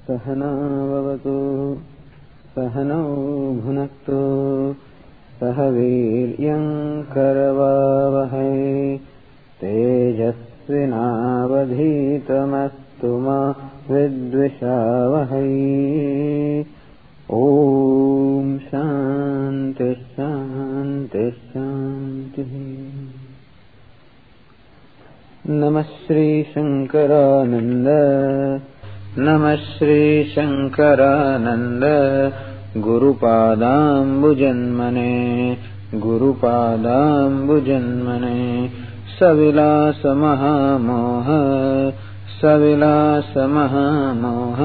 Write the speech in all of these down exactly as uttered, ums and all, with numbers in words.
सहना भवतु सहनौ भुनक्तु सह वीर्यं करवावहै तेजस्विनावधीतमस्तु मा विद्विषावहै। ओम शांति शांति शांति। नमः श्री शंकरानंद नमः Shri Shankaranand गुरुपादाम्बुजन्मने गुरुपादाम्बुजन्मने सविलास महामोह सविलास महामोह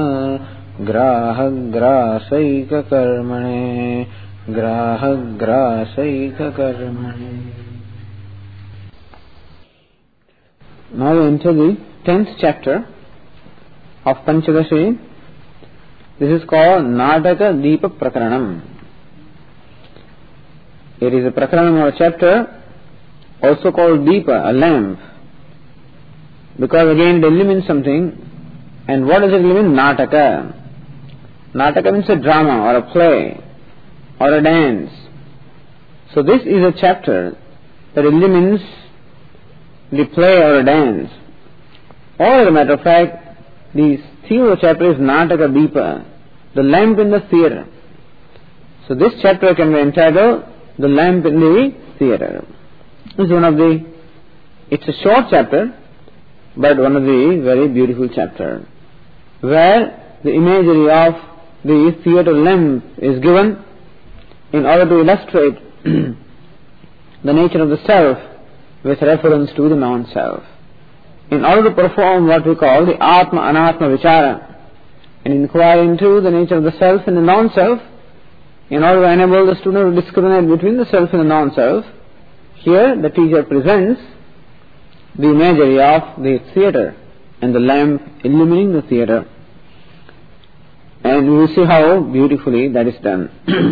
ग्राहग्रासैककर्मणे ग्राहग्रासैककर्मणे। Now we enter the tenth chapter of Panchadashi. This is called Nataka Deepa Prakaranam. It is a Prakaranam or a chapter also called Deepa, a lamp, because again it illumines something. And what does it illumine? Nataka. Nataka means a drama or a play or a dance. So this is a chapter that illumines the play or a dance. Or as a matter of fact, the theme of the chapter is Nataka Deepa, the lamp in the theatre. So this chapter can be entitled The Lamp in the Theatre. It's one of the, it's a short chapter, but one of the very beautiful chapter, where the imagery of the theatre lamp is given in order to illustrate the nature of the self with reference to the non-self, in order to perform what we call the Atma Anatma Vichara, and inquire into the nature of the self and the non-self, in order to enable the student to discriminate between the self and the non-self. Here the teacher presents the imagery of the theatre and the lamp illumining the theatre, and we will see how beautifully that is done.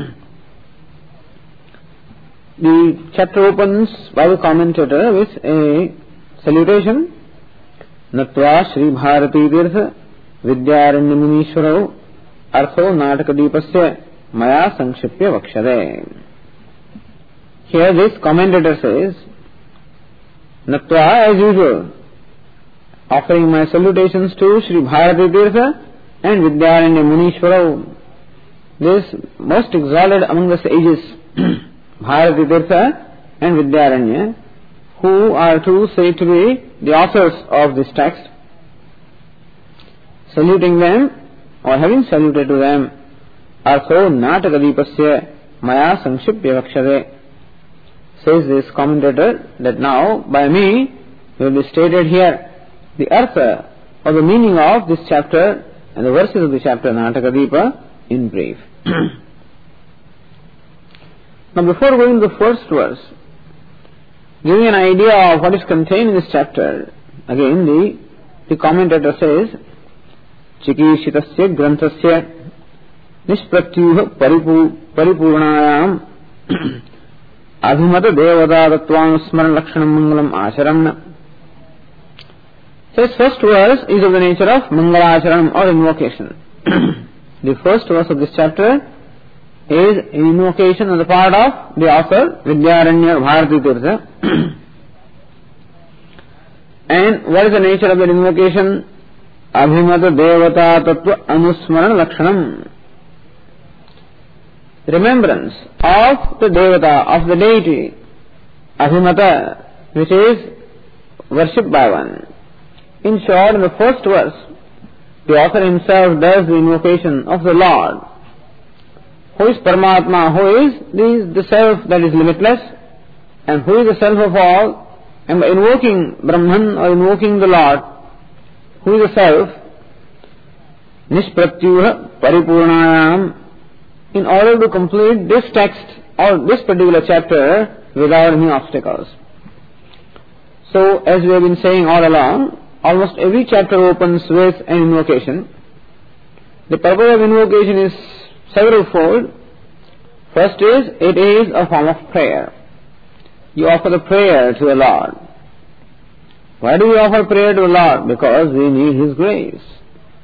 The chapter opens by the commentator with a salutation. Natva Shri Bharati Tirtha Vidyaranya Munishwarau Artho Nataka Deepasya Maya Sankshipya Vakshade. Here this commentator says, Natva, as usual, offering my salutations to Shri Bharati Tirtha and Vidyaranya Munishwarau, this most exalted among the sages, Bharati Tirtha and Vidyaranya, who are to say to be the authors of this text, saluting them, or having saluted to them, Artho Nataka Deepasya Maya Sankshipya Vakshade. Says this commentator that now by me will be stated here the artha or the meaning of this chapter and the verses of the chapter Nataka Deepa in brief. Now before going to the first verse, giving an idea of what is contained in this chapter, again the, the commentator says, Chikishitasya Granthasya Nishpratyuha Paripurnayam Adhimata Devada Tattvam Smaran Lakshanam Mangalam Acharamna. So his first verse is of the nature of Mangala Acharam or invocation. The first verse of this chapter is an invocation on the part of the author Vidyaranya Bharati Tirtha. And what is the nature of that invocation? Abhimata Devata Tattva Anusmaran Lakshanam. Remembrance of the Devata, of the deity, Abhimata, which is worshipped by one. In short, in the first verse, the author himself does the invocation of the Lord, who is Paramatma, who is the, the self that is limitless, and who is the self of all, and by invoking Brahman or invoking the Lord, who is the self, Nishpratyuha Paripurnayam, in order to complete this text or this particular chapter without any obstacles. So, as we have been saying all along, almost every chapter opens with an invocation. The purpose of invocation is several fold. First is, it is a form of prayer. You offer the prayer to the Lord. Why do we offer prayer to the Lord? Because we need His grace.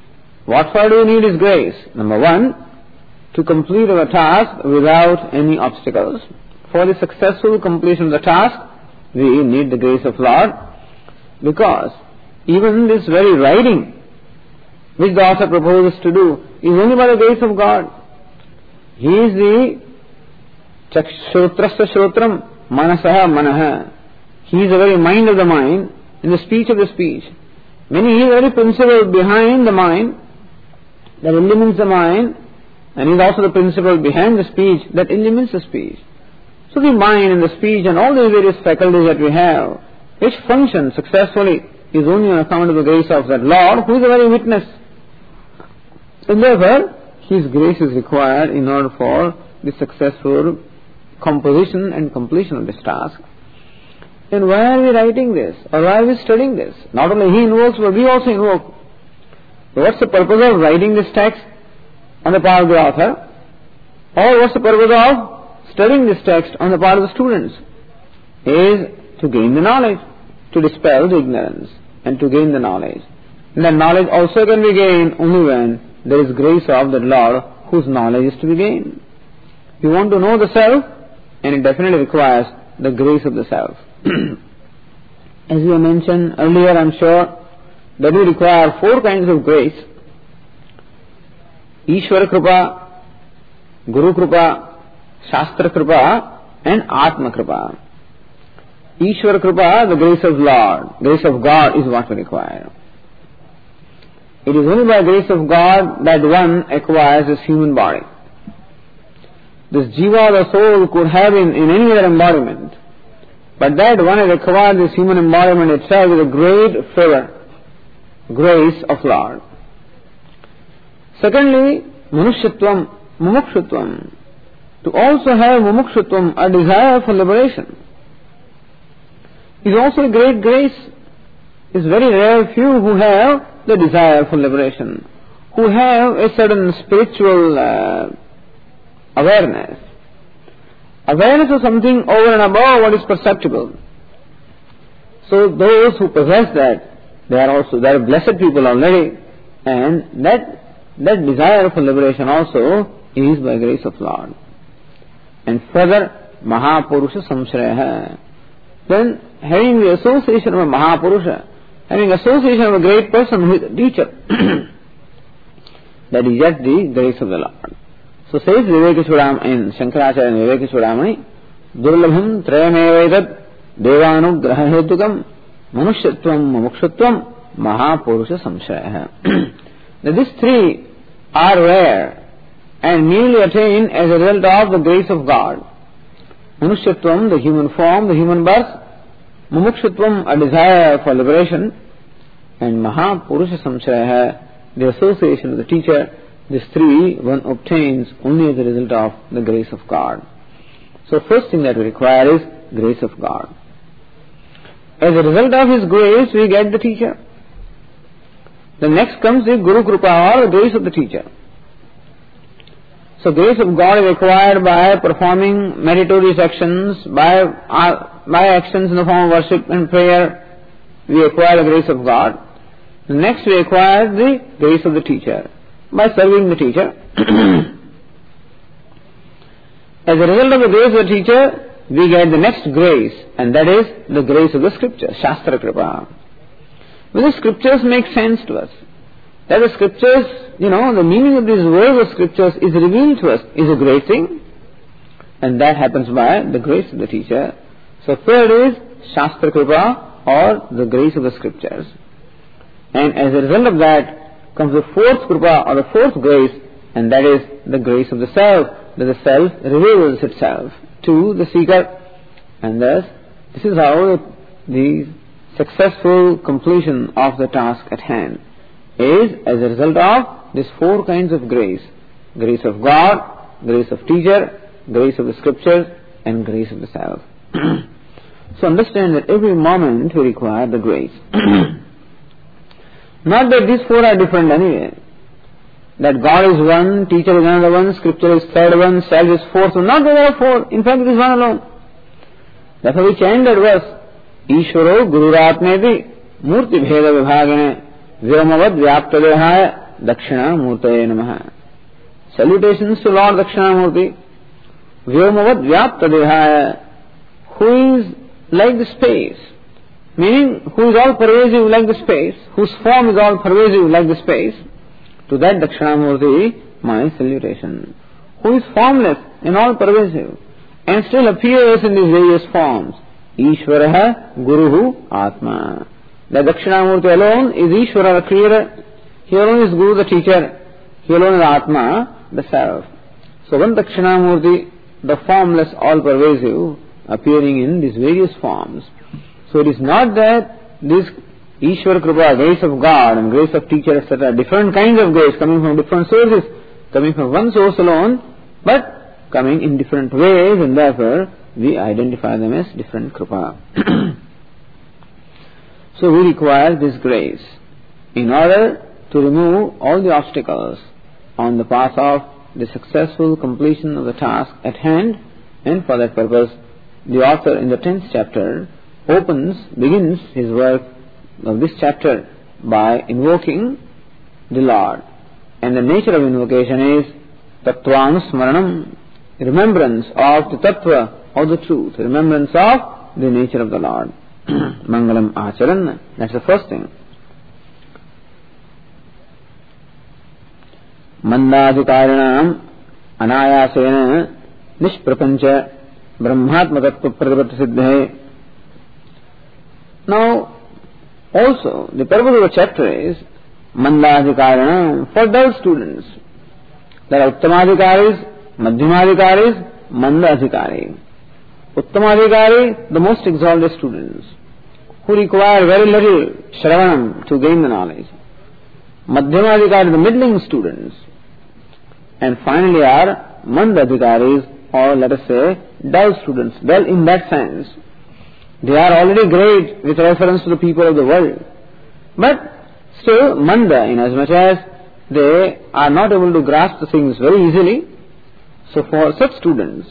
What for do we need is grace? Number one, to complete our task without any obstacles. For the successful completion of the task, we need the grace of Lord, because even this very writing which the author proposes to do is only by the grace of God. He is the Shrotrasya Shrotram, Manasaha Manaha. He is the very mind of the mind and the speech of the speech. Meaning he is the very principle behind the mind that illumines the mind, and he is also the principle behind the speech that illumines the speech. So the mind and the speech and all the various faculties that we have, which function successfully, is only on account of the grace of that Lord, who is the very witness. And therefore, His grace is required in order for the successful composition and completion of this task. And why are we writing this? Or why are we studying this? Not only he invokes, but we also invoke. So what's the purpose of writing this text on the part of the author? Or what's the purpose of studying this text on the part of the students? Is to gain the knowledge, to dispel the ignorance, and to gain the knowledge. And that knowledge also can be gained only when there is grace of the Lord whose knowledge is to be gained. You want to know the self, and it definitely requires the grace of the self. As we mentioned earlier, I am sure that we require four kinds of grace: Ishvara Kripa, Guru Kripa, Shastra Kripa, and Atma Kripa. Ishvara Kripa, the grace of Lord, grace of God is what we require. It is only by grace of God that one acquires this human body. This jiva, the soul, could have been in any other embodiment, but that one has acquired this human embodiment itself with a great favor, grace of Lord. Secondly, Manushyatvam, Mumukshutvam. To also have Mumukshutvam, a desire for liberation, is also a great grace. It is very rare few who have the desire for liberation, who have a certain spiritual uh, awareness. Awareness of something over and above what is perceptible. So those who possess that, they are also, they are blessed people already, and that, that desire for liberation also is by grace of Lord. And further, Mahapurusha Samshraya. Then, having the association of a Mahapurusha, having association of a great person with a teacher, that is just the grace of the Lord. So says Vivekachudam in Shankaracharya and Vivekachudamani, Durlabham Trayamevedat Devanugraha Hetukam Manushyatvam Mumukshutvam Mahapurusha Samshraya. Now these three are rare and merely attained as a result of the grace of God. Manushyatvam, the human form, the human birth; Mumukshutvam, a desire for liberation; and Mahapurusha Samshraya, the association of the teacher. These three one obtains only as a result of the grace of God. So first thing that we require is grace of God. As a result of His grace, we get the teacher. The next comes the Guru Kripa, or the grace of the teacher. So grace of God is acquired by performing meritorious actions, by, uh, by actions in the form of worship and prayer. We acquire the grace of God. Next we acquire the grace of the teacher, by serving the teacher. As a result of the grace of the teacher, we get the next grace, and that is the grace of the scripture, Shastra Kripa. When the scriptures make sense to us, that the scriptures, you know, the meaning of these words of scriptures is revealed to us, is a great thing, and that happens by the grace of the teacher. So third is Shastra Kripa, or the grace of the scriptures. And as a result of that comes the fourth Kripa, or the fourth grace, and that is the grace of the self, that the self reveals itself to the seeker. And thus, this is how the successful completion of the task at hand is as a result of these four kinds of grace: grace of God, grace of teacher, grace of the scriptures, and grace of the self. So understand that every moment we require the grace. Not that these four are different anyway. That God is one, teacher is another one, scripture is third one, self is fourth one. Not that there are four. In fact, it is one alone. That's how we chant that verse. Ishvaro Gururatmeti Murti Bheda Vibhagane Vyomavad Vyaptadehaya Dakshinamurtaye Namaha. Salutations to Lord Dakshinamurti, Vyomavad Vyapta Dehaya, who is like the space, meaning who is all pervasive like the space, whose form is all pervasive like the space. To that Dakshinamurti, my salutation. Who is formless and all pervasive, and still appears in these various forms. Ishvaraha Guruhu Atma. The Dakshinamurti alone is Ishvara, the creator. He alone is Guru, the teacher. He alone is Atma, the self. So one Dakshinamurti, the formless, all pervasive, appearing in these various forms. So it is not that this Ishvara Kripa, grace of God and grace of teacher, et cetera, different kinds of grace coming from different sources, coming from one source alone, but coming in different ways, and therefore we identify them as different Kripa. So we require this grace in order to remove all the obstacles on the path of the successful completion of the task at hand, and for that purpose the author in the tenth chapter opens, begins his work of this chapter by invoking the Lord. And the nature of invocation is Tattvanusmaranam, remembrance of the Tattva, of the truth, remembrance of the nature of the Lord. Mangalam Acharan, that's the first thing. Mandadikaranam Anayasena Nishprapancha Brahmatma Tattva Pratipatti Siddhe. Now, also, the purpose of the chapter is Mandadikaranam, for dull students. There are Uttamadhikaris, Madhyamadhikaris, Mandadhikari. Uttamadhikari, the most exalted students, who require very little Shravanam to gain the knowledge. Madhyamadhikari, the middling students. And finally are Mandadhikaris, or let us say, dull students. Dull in that sense. They are already great with reference to the people of the world. But still, Manda, inasmuch as they are not able to grasp the things very easily. So for such students,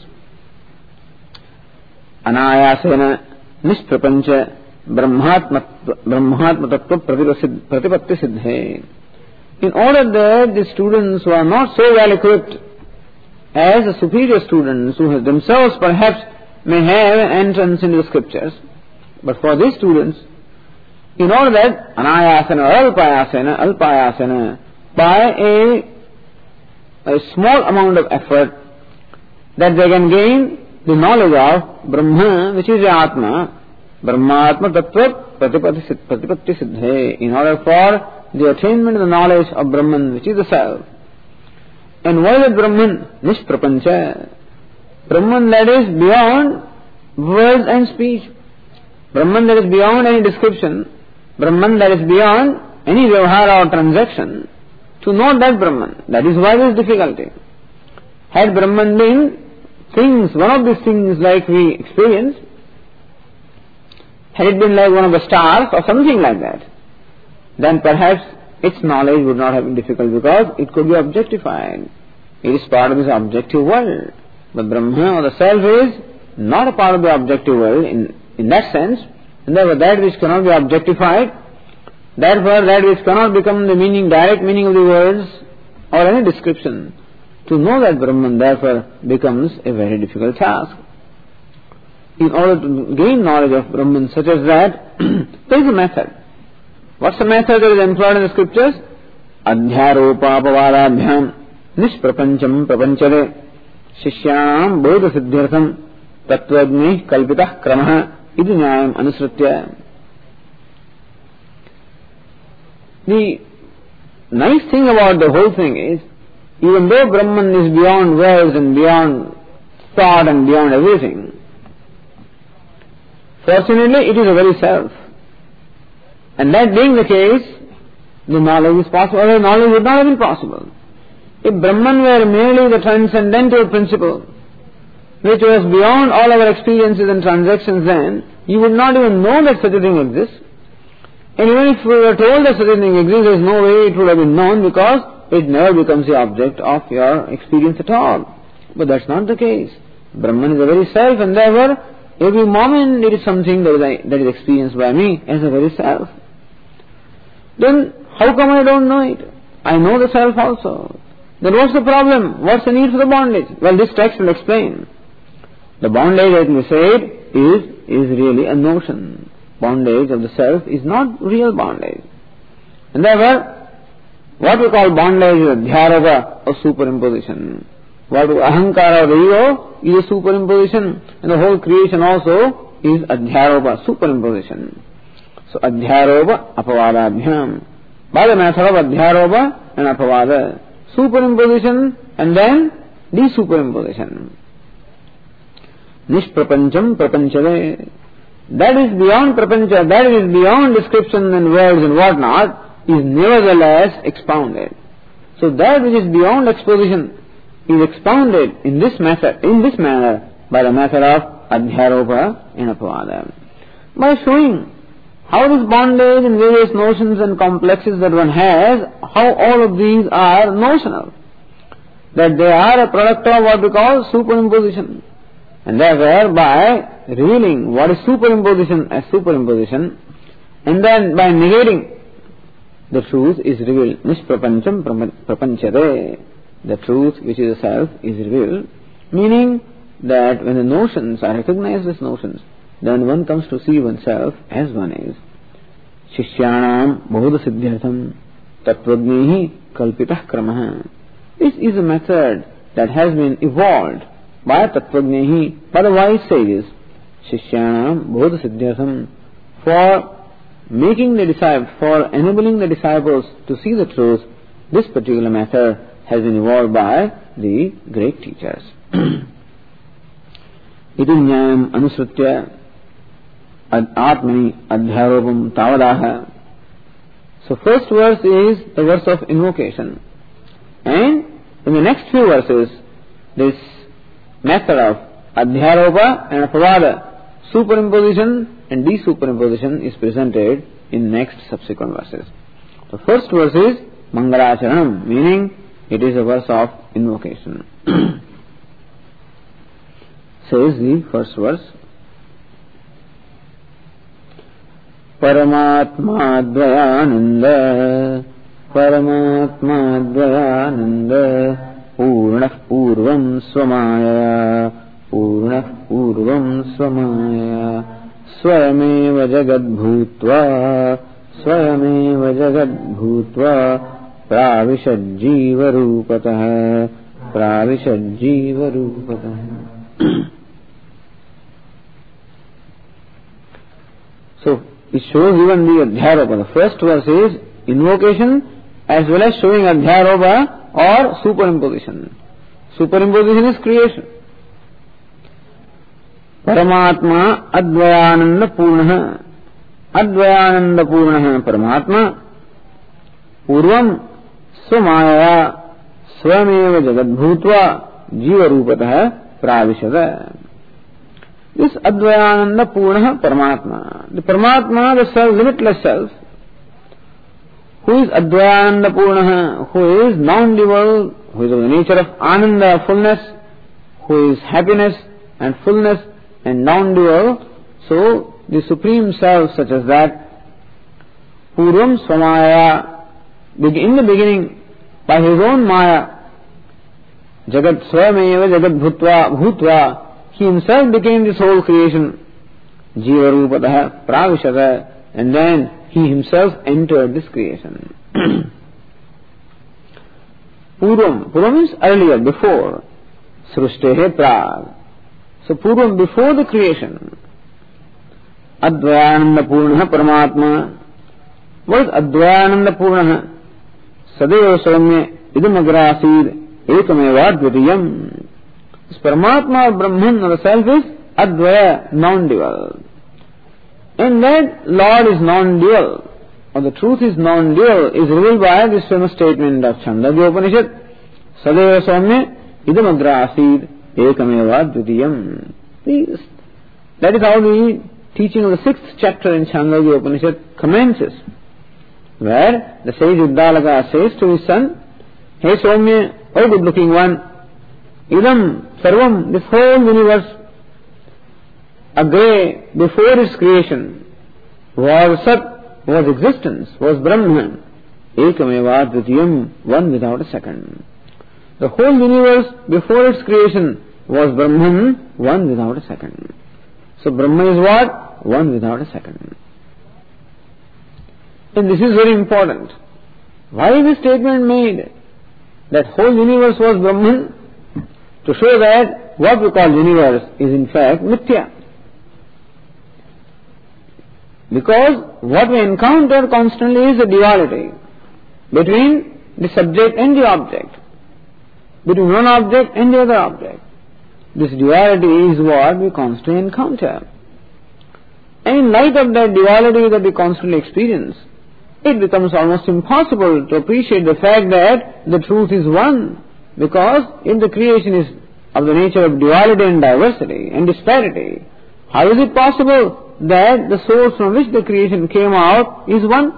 Anayasena Nishprapancha Brahmatma Tattva Pratipatti Siddhe. In order that the students who are not so well equipped as the superior students, who themselves perhaps may have an entrance into the scriptures, but for these students, in order that Anayasana, Alpayasana, Alpayasana, by a, a small amount of effort, that they can gain the knowledge of Brahma, which is the Atma, Brahmatma Tattva Pratipatti Siddhe, in order for the attainment of the knowledge of Brahman, which is the self. And what is Brahman? Nishprapancha. Brahman that is beyond words and speech. Brahman that is beyond any description. Brahman that is beyond any vyavahara or transaction. To know that Brahman, that is why there is difficulty. Had Brahman been things, one of these things like we experience, had it been like one of the stars or something like that, then perhaps its knowledge would not have been difficult, because it could be objectified. It is part of this objective world. But Brahma or the self is not a part of the objective world in, in that sense, and therefore that which cannot be objectified, therefore that which cannot become the meaning, direct meaning of the words or any description, to know that Brahman therefore becomes a very difficult task. In order to gain knowledge of Brahman such as that, there is a method. What's the method that is employed in the scriptures? Adhyaropapavadabhyam Nishprapancham Prapanchare Shishyam Bodha Siddhyartham Tattvagni Kalpitah Kramaha Idi Nyayam Anusritya. The nice thing about the whole thing is, even though Brahman is beyond words and beyond thought and beyond everything, fortunately it is a very self. And that being the case, the knowledge is possible, otherwise knowledge would not have been possible. If Brahman were merely the transcendental principle, which was beyond all our experiences and transactions, then you would not even know that such a thing exists. And even if we were told that such a thing exists, there is no way it would have been known, because it never becomes the object of your experience at all. But that's not the case. Brahman is the very self, and therefore every moment it is something that is, that is experienced by me as the very self. Then how come I don't know it? I know the self also. Then what's the problem? What's the need for the bondage? Well, this text will explain. The bondage, as we said, is, is really a notion. Bondage of the self is not real bondage. And therefore, what we call bondage is adhyaropa, or superimposition. What ahankara of the ego is a superimposition, and the whole creation also is adhyaropa, superimposition. So adhyaropa apavadabhyam. By the method of adhyaropa and apavada, superimposition and then desuperimposition. Nishprapancham prapanchave. That is beyond prapancha, that is beyond description and words and whatnot, is nevertheless expounded. So that which is beyond exposition is expounded in this method, in this manner, by the method of adhyaropa and apavada. By showing how this bondage and various notions and complexes that one has, how all of these are notional. That they are a product of what we call superimposition. And therefore, by revealing what is superimposition as superimposition, and then by negating the truth is revealed. Nishprapancham prapanchare. The truth which is the self is revealed. Meaning that when the notions are recognized as notions, then one comes to see oneself as one is. Shishyanam bodha siddhyartham tattvagnehi kalpitah kramah. This is a method that has been evolved by tattvagnehi, by the wise sages. Shishyanam bodha siddhyartham, for making the disciples, for enabling the disciples to see the truth. This particular method has been evolved by the great teachers. Iti jnanam anusrutya atmani adhyaropam tavadaha. So first verse is the verse of invocation. And in the next few verses, this method of adhyaropa and apavada, superimposition and desuperimposition, is presented in next subsequent verses. The first verse is Mangalacharanam, meaning it is a verse of invocation. Says the first verse, Paramatma Dvayananda, Paramatma Dvayananda, Purnah Purvam Swamaya, Purnah Purvam Swamaya, Swayameva Jagad Bhutva, Swayameva Jagad Bhutva, Pravishad Jiva Rupatah, Pravishad Jiva Rupatah. So, it shows even the adhyaropa. The first verse is invocation as well as showing adhyaropa or superimposition. Superimposition is creation. Paramatma Advayananda Purnaha. Advayananda Purnaha Paramatma Purvam Swamaya Swameva Jagad Bhutva Jiva Rupatah Pravishada. This Advayananda Purnaha Paramatma. The Paramatma, the self, limitless self, who is Advayananda Purnaha, who is non-dual, who is of the nature of Ananda, fullness, who is happiness and fullness and non-dual. So, the Supreme Self such as that, Purvam Swamaya, in the beginning, by his own Maya, Jagat Swameva Jagat Bhutva Bhutva, he himself became this whole creation, Jiva Rupatah Pravishata, and then he himself entered this creation. Purvam, Purvam is earlier, before, Srustehe Prag. So Purvam, before the creation, Advayananda Purnaha Paramatma. What is Advayananda Purnaha? Sadeva Saumya Idam Agrasid Ekameva Dvitiyam. This Paramatma or Brahman or the self is Advaya, non-dual. And that Lord is non-dual, or the truth is non-dual, is revealed by this famous statement of Chandogya Upanishad, Sadeva Saumya Idam Agrasid Ekameva Dvitiyam. That is how the teaching of the sixth chapter in Chandogya Upanishad commences, where the sage Uddalaka says to his son, Hey Saumya, O good looking one, Idam Sarvam, this whole universe, Agre, before its creation, was Sat, was existence, was Brahman. Ekameva Dvitiyam, one without a second. The whole universe before its creation was Brahman, one without a second. So Brahman is what? One without a second. And this is very important. Why is this statement made? That whole universe was Brahman? To show that what we call universe is in fact mithya. Because what we encounter constantly is a duality between the subject and the object, between one object and the other object. This duality is what we constantly encounter. And in light of that duality that we constantly experience, it becomes almost impossible to appreciate the fact that the truth is one, because if the creation is of the nature of duality and diversity and disparity, how is it possible that the source from which the creation came out is one?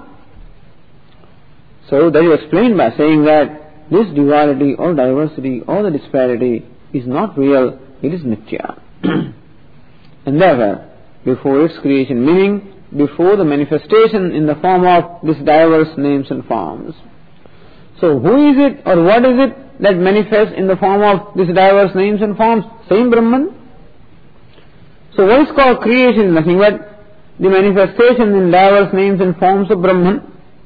So that is explained by saying that this duality or diversity or the disparity is not real, it is mithya. And therefore, before its creation, meaning before the manifestation in the form of these diverse names and forms. So who is it or what is it that manifests in the form of these diverse names and forms? Same Brahman. So what is called creation is nothing but the manifestation in diverse names and forms of Brahman.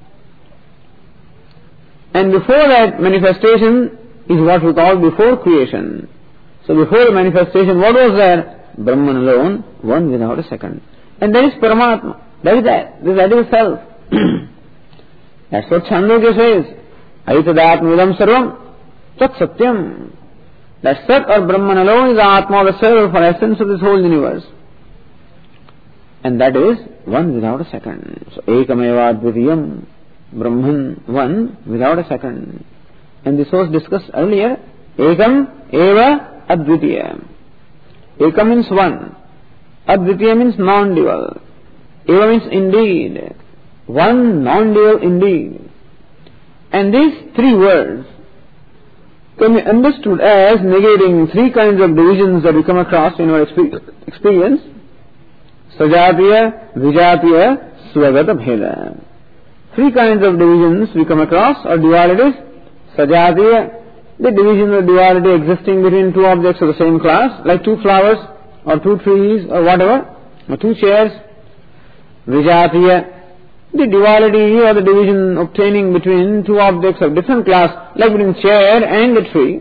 And before that manifestation is what we call before creation. So before the manifestation, what was there? Brahman alone, one without a second. And that is Paramatma. That is that. That is self. That's what Chandogya says. Aitadatmidam sarvam tat satyam. That Sat or Brahman alone is the Atma, the self or essence of this whole universe. And that is one without a second. So Ekameva Dvitiyam, Brahman, one without a second. And this was discussed earlier. Ekam eva advitiya. Ekam means one. Advitiya means non-dual. Eva means indeed. One non-dual indeed. And these three words can be understood as negating three kinds of divisions that we come across in our experience. Sajatiya, Vijatiya, Swagata Bheda. Three kinds of divisions we come across or dualities. Sajatiya, the division of duality existing between two objects of the same class, like two flowers or two trees or whatever, or two chairs. Vijatiya, the duality or the division obtaining between two objects of different class, like between chair and the tree.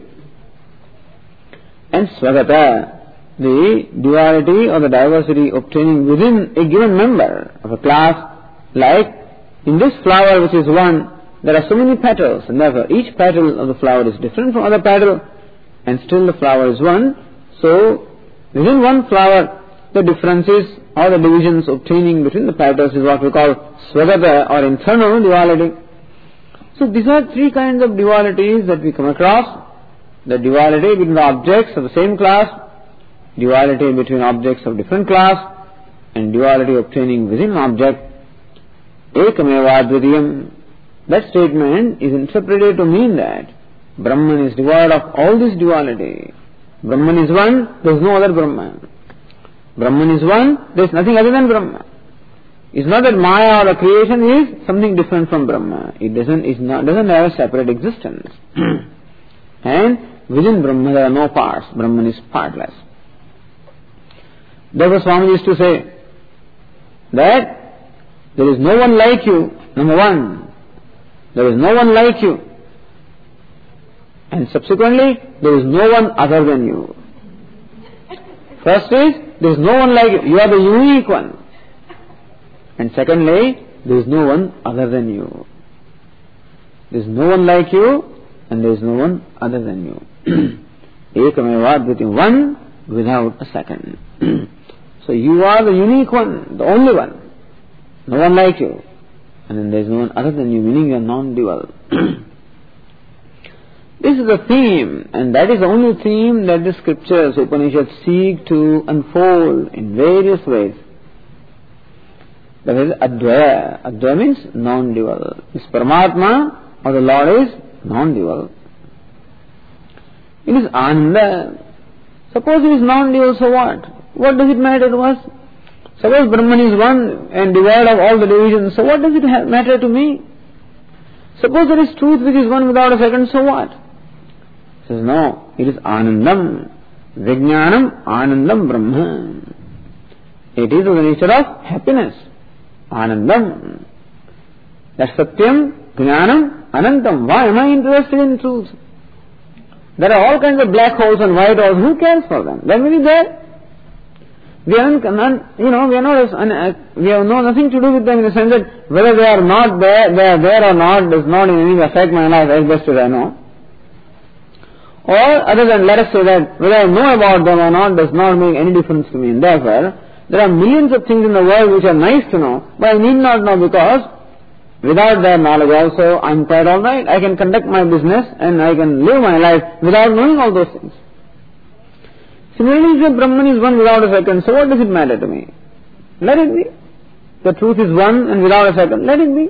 And Swagata, the duality or the diversity obtaining within a given member of a class, like in this flower which is one, there are so many petals, and therefore each petal of the flower is different from other petal, and still the flower is one. So within one flower, the differences or the divisions obtaining between the petals is what we call Swagata or internal duality. So these are three kinds of dualities that we come across. The duality between the objects of the same class, duality between objects of different class, and duality obtaining within an object. Ekameva Dvitiyam. That statement is interpreted to mean that Brahman is devoid of all this duality. Brahman is one, there is no other Brahman. Brahman is one, there is nothing other than Brahman. It's not that Maya or the creation is something different from Brahma. It doesn't, it's not, doesn't have a separate existence. And within Brahma there are no parts. Brahman is partless. Therefore Swami used to say that there is no one like you, number one. There is no one like you. And subsequently, there is no one other than you. First is, there is no one like you. You are the unique one. And secondly, there is no one other than you. There is no one like you, and there is no one other than you. Ekameva Dvitiyam, one without a second. So you are the unique one, the only one. No one like you. And then there is no one other than you, meaning you are non-dual. This is the theme, and that is the only theme that the scriptures, Upanishads, seek to unfold in various ways. That is Advaya. Advaya means non-dual. This Paramatma or the Lord is non-dual. It is Ananda. Suppose it is non-dual, so what? What does it matter to us? Suppose Brahman is one and devoid of all the divisions, so what does it ha- matter to me? Suppose there is truth which is one without a second, so what? He says, no, it is Anandam. Vijnanam Anandam Brahma. It is of the nature of happiness. Anandam. That's Satyam, Jnanam, Anantam. Why am I interested in truth? There are all kinds of black holes and white holes. Who cares for them? They may be there. We are, not, you know, we are not, we have no nothing to do with them in the sense that whether they are not there, they are there or not does not in any way affect my life as best as I know. Or other than, let us say that whether I know about them or not does not make any difference to me. And therefore, there are millions of things in the world which are nice to know, but I need not know because without their knowledge also, I am quite alright. I can conduct my business and I can live my life without knowing all those things. Similarly, if Brahman is one without a second, so what does it matter to me? Let it be. The truth is one and without a second, let it be.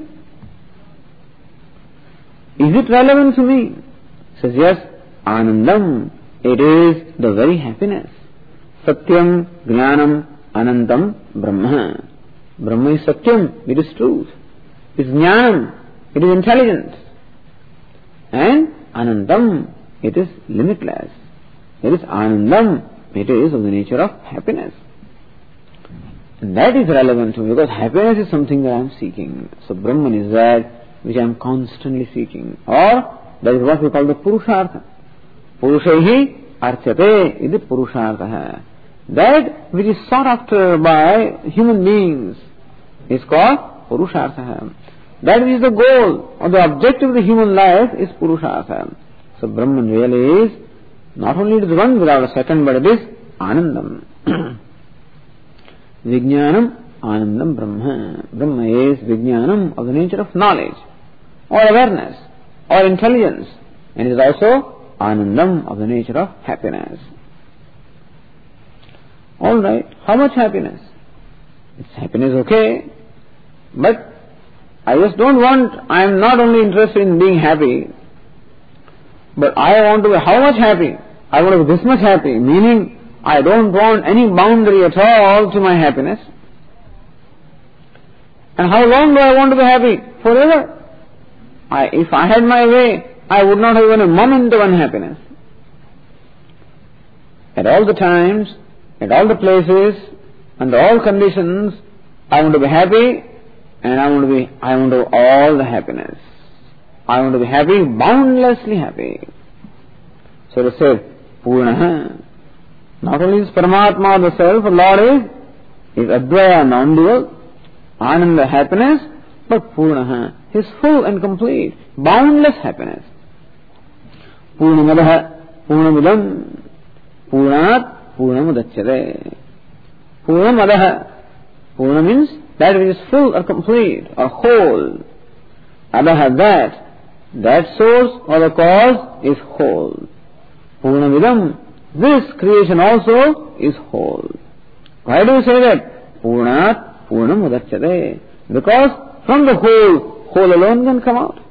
Is it relevant to me? He says, yes, Anandam, it is the very happiness. Satyam, Jnanam, Anantam, Brahma. Brahma is Satyam, it is truth. It is Jnanam, it is intelligence. And Anantam, it is limitless. It is Anandam, it is of the nature of happiness. And that is relevant to me because happiness is something that I am seeking. So Brahman is that which I am constantly seeking. Or that is what we call the Purushartha. Purushehi archate, it is Purushartha. That which is sought after by human beings is called Purushartha. That which is the goal or the objective of the human life is Purushartha. So Brahman really is not only it is one without a second, but it is Anandam. Vijnanam Anandam Brahma. Brahma is Vijnanam of the nature of knowledge or awareness or intelligence, and it is also Anandam of the nature of happiness. Alright, how much happiness? It's happiness, okay, but I just don't want, I am not only interested in being happy, but I want to be how much happy? I want to be this much happy, meaning I don't want any boundary at all to my happiness. And how long do I want to be happy? Forever. I, if I had my way, I would not have even a moment of unhappiness. At all the times, at all the places, under all conditions, I want to be happy, and I want to be, I want to have all the happiness. I want to be happy, boundlessly happy. So to say, Purnaha. Not only is Paramatma the self, the Lord is, is Advaya, non-dual, Ananda, happiness, but Purnaha, His full and complete, boundless happiness. Purnamadaha, Purnamidam, Purnat, Purnamudachyate. Purnamadaha, Purna means that which is full or complete or whole. Adaha, that, that source or the cause is whole. Purnamidam, this creation also is whole. Why do you say that? Purnat, Purnamudachyate. Because from the whole, whole alone can come out.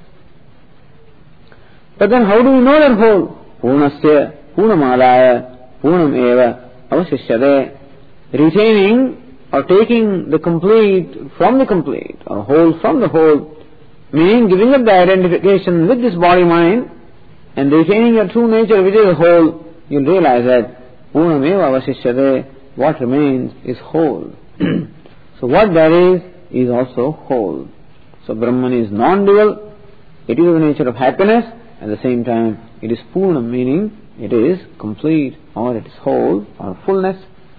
But then how do we know that whole? Purnasya, Purnamalaya, Purnam eva, avasishyate. Retaining or taking the complete from the complete, or whole from the whole, meaning giving up the identification with this body mind and retaining your true nature which is whole, you'll realize that Purnam eva avasishyate, what remains is whole. So what there is, is also whole. So Brahman is non-dual, it is of the nature of happiness, at the same time it is Purnam, meaning it is complete or it is whole or fullness.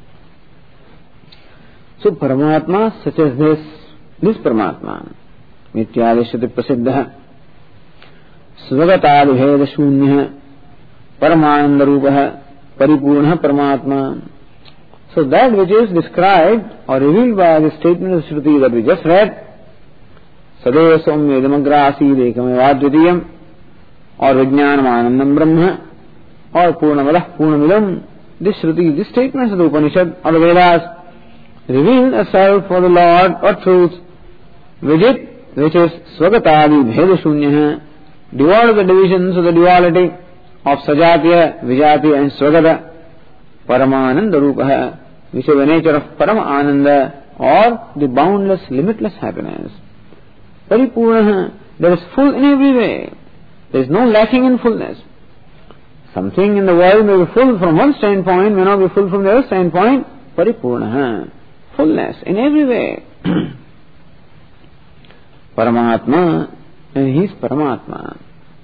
So Paramatma such as this, this Paramatma, Nityadishyati Prasiddha, Svagatadibheda Shunya, Paramananda Rupaha, Paripurna Paramatma. So that which is described or revealed by the statement of Shruti that we just read, Sadeva Somya Damagrasi Dekamevadvitiyam, or Vijnanam Anandam Brahma, or Purnamadah Purnamidam, this Shruti, these statements of the Upanishad or the Vedas reveal a self for the Lord or truth, Vijit, which is Swagatadi Bheda Shunya, devoid of the divisions of the duality of Sajatya, Vijati and Swagata, Paramananda Rupaha, which is the nature of Parama Ananda or the boundless, limitless happiness. Paripurna, that is full in every way. There is no lacking in fullness. Something in the world may be full from one standpoint, may not be full from the other standpoint. Paripurna, fullness in every way. Paramatma, and he is Paramatma.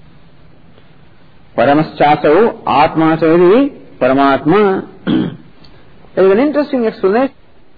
Paramaschasau, Atma Savadi, Paramatma. There is an interesting explanation.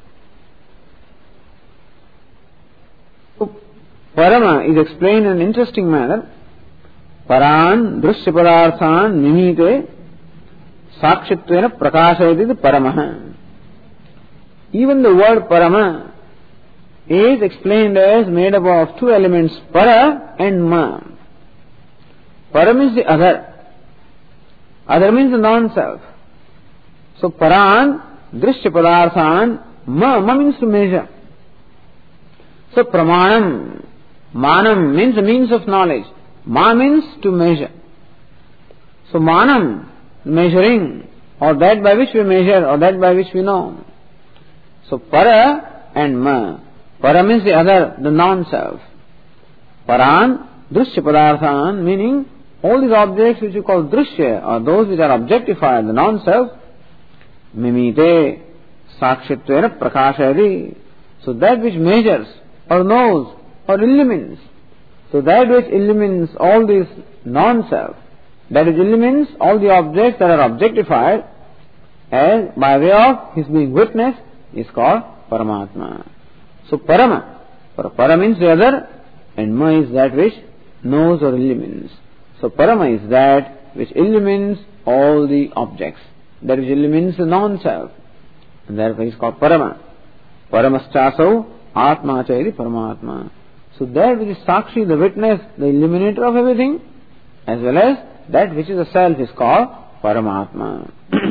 Parama is explained in an interesting manner. Paran drishya padarthan nimite sakshittvena prakashayati paramaha. Even the word parama is explained as made up of two elements, para and ma. Para means the other. Other means the non-self. So paran drishya padarthan, ma, ma means to measure. So pramanam, manam means the means of knowledge. Ma means to measure. So manam, measuring, or that by which we measure, or that by which we know. So para and ma. Para means the other, the non-self. Paran, drishya padarthan, meaning all these objects which we call drishya, or those which are objectified, the non-self, mimite sakshittvena prakashayati. So that which measures, or knows, or illumines. So that which illumines all these non-self, that which illumines all the objects that are objectified, as by way of his being witnessed, is called Paramatma. So Parama, para means the other, and Ma is that which knows or illumines. So Parama is that which illumines all the objects, that which illumines the non-self, and therefore is called Parama. Paramaschasau Atma Chayati Paramatma. So that which is Sakshi, the witness, the illuminator of everything, as well as that which is the self is called Paramatma.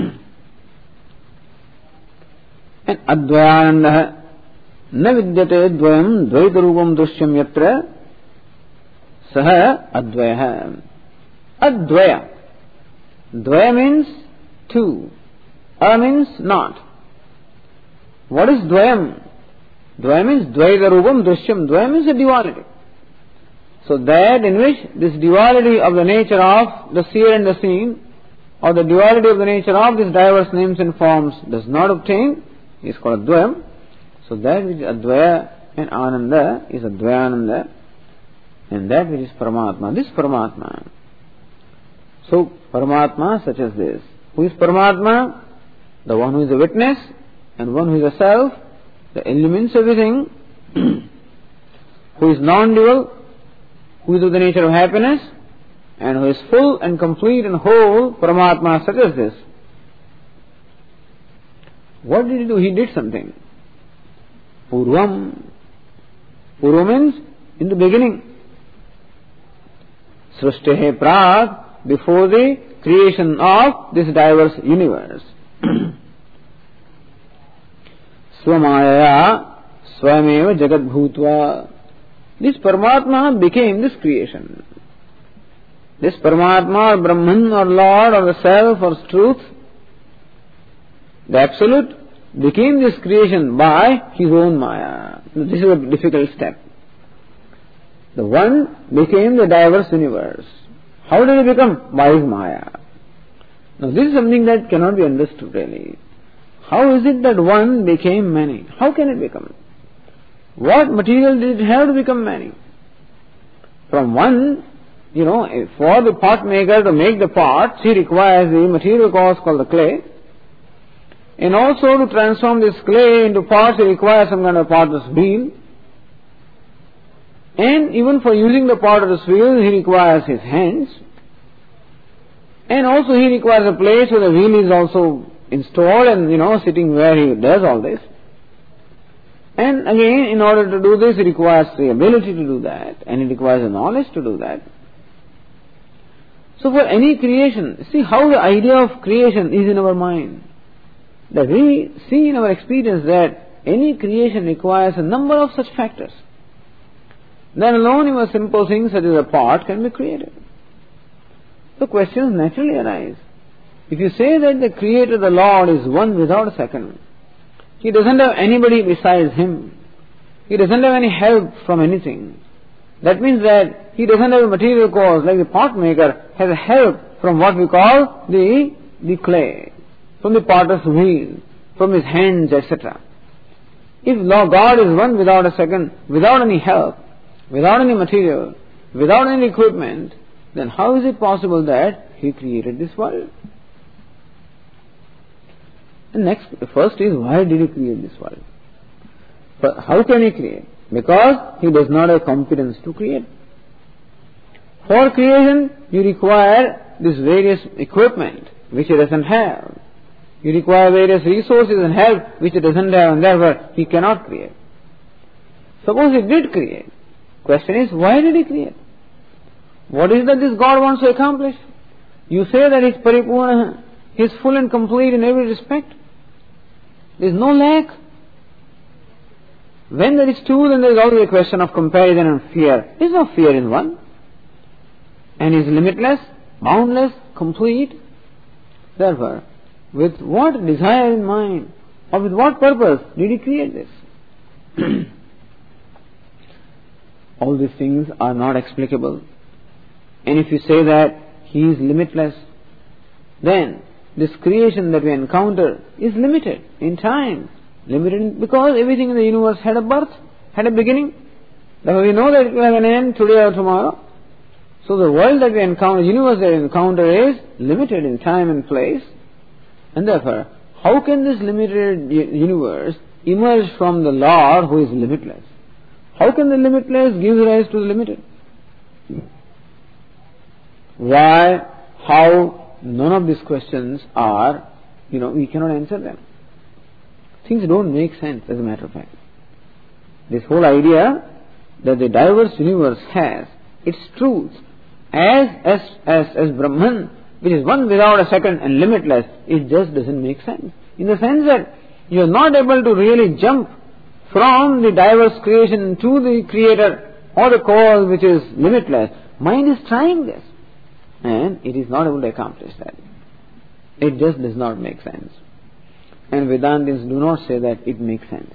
And Advayananda na vidyate dvayam dvaita rupam drishyam yatra saha advaya. Advaya. Dvaya means two. A means not. What is dvayam? Dvaya means dvaita rupam drishyam. Dvaya means the duality. So that in which this duality of the nature of the seer and the seen, or the duality of the nature of these diverse names and forms does not obtain, is called Advayam. So that which is Advaya and Ananda is Advayananda, and that which is Paramatma, this Paramatma. So Paramatma such as this. Who is Paramatma? The one who is a witness and one who is a self, that illumines everything, who is non-dual, who is of the nature of happiness, and who is full and complete and whole, Paramatma such as this. What did he do? He did something. Purvam. Purva means in the beginning. Srishtihe Prag, before the creation of this diverse universe. Swamayaya Swameva Jagat Bhutva. This Paramatma became this creation. This Paramatma or Brahman or Lord or the Self or Truth, the Absolute, became this creation by his own Maya. This is a difficult step. The One became the diverse universe. How did he become? By his Maya. Now this is something that cannot be understood really. How is it that one became many? How can it become? What material did it have to become many? From one, you know, for the pot maker to make the pots, he requires the material cause called the clay. And also to transform this clay into pots, he requires some kind of potter's wheel. And even for using the potter's wheel, he requires his hands. And also he requires a place where the wheel is also installed and, you know, sitting where he does all this. And again, in order to do this, he requires the ability to do that, and he requires the knowledge to do that. So for any creation, see how the idea of creation is in our mind. That we see in our experience that any creation requires a number of such factors. Then alone even a simple thing such as a pot can be created. So questions naturally arise. If you say that the Creator, the Lord, is one without a second, He doesn't have anybody besides Him, He doesn't have any help from anything, That means that he doesn't have a material cause like the pot maker has a help from what we call the, the clay, from the potter's wheel, from his hands, et cetera. If God is one without a second, without any help, without any material, without any equipment, then how is it possible that He created this world? And next, first is, why did He create this world? But how can He create? Because He does not have competence to create. For creation, you require this various equipment which He doesn't have. You require various resources and help which He doesn't have, and therefore He cannot create. Suppose He did create. Question is, why did He create? What is that this God wants to accomplish? You say that He's paripurna, He is full and complete in every respect. There is no lack. When there is two, then there is always a question of comparison and fear. There is no fear in one. And He is limitless, boundless, complete. Therefore, with what desire in mind, or with what purpose did He create this? All these things are not explicable. And if you say that He is limitless, then this creation that we encounter is limited in time. Limited because everything in the universe had a birth, had a beginning. Therefore we know that it will have an end today or tomorrow. So the world that we encounter, the universe that we encounter is limited in time and place. And therefore, how can this limited universe emerge from the Lord who is limitless? How can the limitless give rise to the limited? Why, how, none of these questions are, you know, we cannot answer them. Things don't make sense, as a matter of fact. This whole idea that the diverse universe has its truth as, as, as, as Brahman, which is one without a second and limitless, it just doesn't make sense. In the sense that you are not able to really jump from the diverse creation to the Creator or the cause which is limitless. Mind is trying this, and it is not able to accomplish that. It just does not make sense. And Vedantists do not say that it makes sense.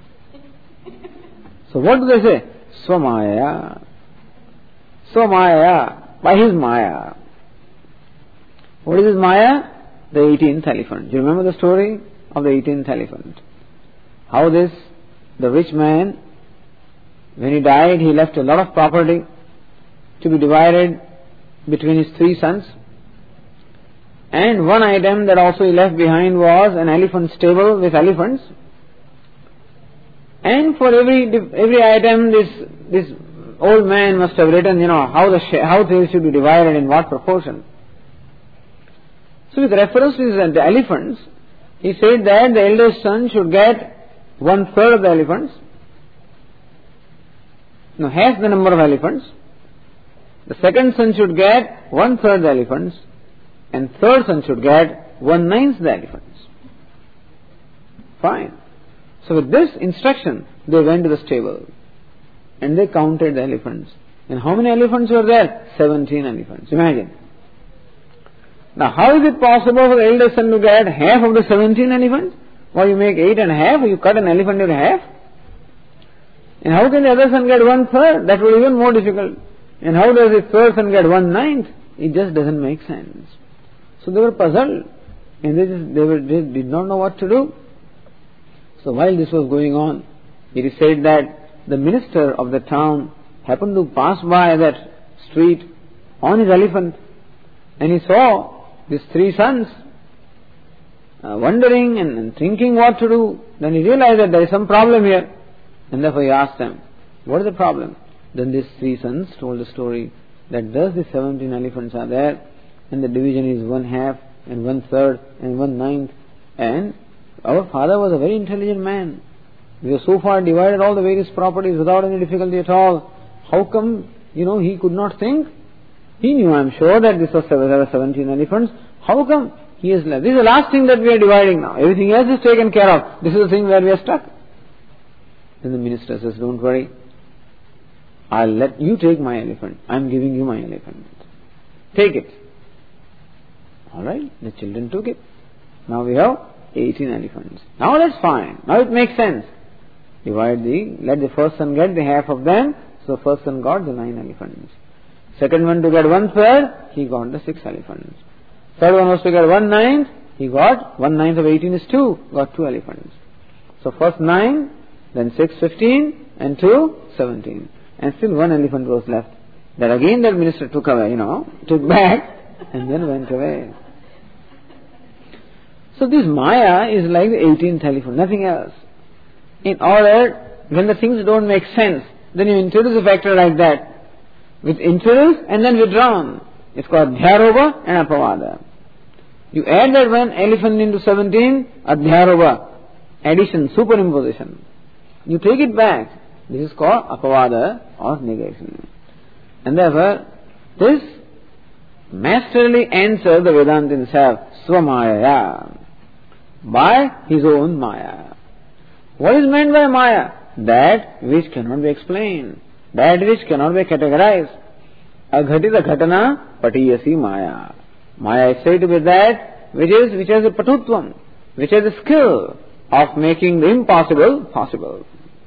So what do they say? Swamaya. Swamaya. By his Maya. What is his Maya? The eighteenth elephant. Do you remember the story of the eighteenth elephant? How this, the rich man, when he died, he left a lot of property to be divided between his three sons. And one item that also he left behind was an elephant stable with elephants. And for every every item, this this old man must have written, you know, how the how things should be divided in what proportion. So with reference to the elephants, he said that the eldest son should get one third of the elephants. No, half the number of elephants. The second son should get one third of the elephants. And third son should get one ninth the elephants. Fine. So with this instruction, they went to the stable and they counted the elephants. And how many elephants were there? Seventeen elephants. Imagine. Now how is it possible for the eldest son to get half of the seventeen elephants? Why, you make eight and a half, you cut an elephant in half? And how can the other son get one third? That will be even more difficult. And how does the third son get one ninth? It just doesn't make sense. So they were puzzled, and they, just, they, were, they did not know what to do. So while this was going on, it is said that the minister of the town happened to pass by that street on his elephant, and he saw these three sons uh, wondering and, and thinking what to do. Then he realized that there is some problem here, and therefore he asked them, what is the problem? Then these three sons told the story that thus the seventeen elephants are there, and the division is one half and one third and one ninth. And our father was a very intelligent man. We have so far divided all the various properties without any difficulty at all. How come, you know, he could not think? He knew, I am sure, that this was there were seventeen elephants. How come he is left? This is the last thing that we are dividing now. Everything else is taken care of. This is the thing where we are stuck. Then the minister says, don't worry. I'll let you take my elephant. I am giving you my elephant. Take it. Alright, the children took it. Now we have eighteen elephants. Now that's fine. Now it makes sense. Divide the, let the first son get the half of them, So first son got the nine elephants. Second one to get one third, he got the six elephants. Third one was to get one ninth, he got one ninth of eighteen is two, got two elephants. So first nine, then six, fifteen, and two, seventeen. And still one elephant was left. That again that minister took away, you know, took back, and then went away. So this Maya is like the eighteenth elephant, nothing else. In order, when the things don't make sense, then you introduce a factor like that, with introduce and then withdrawn. It's called Dhyaropa and Apavada. You add that one elephant into seventeen, Adhyaropa, addition, superimposition. You take it back. This is called Apavada or negation. And therefore, this masterly answers the Vedanta himself, Swamaya, by his own Maya. What is meant by Maya? That which cannot be explained, that which cannot be categorized. Aghatita ghatana patiyasi Maya. Maya is said to be that which is which has a patutvam, which has a skill of making the impossible possible.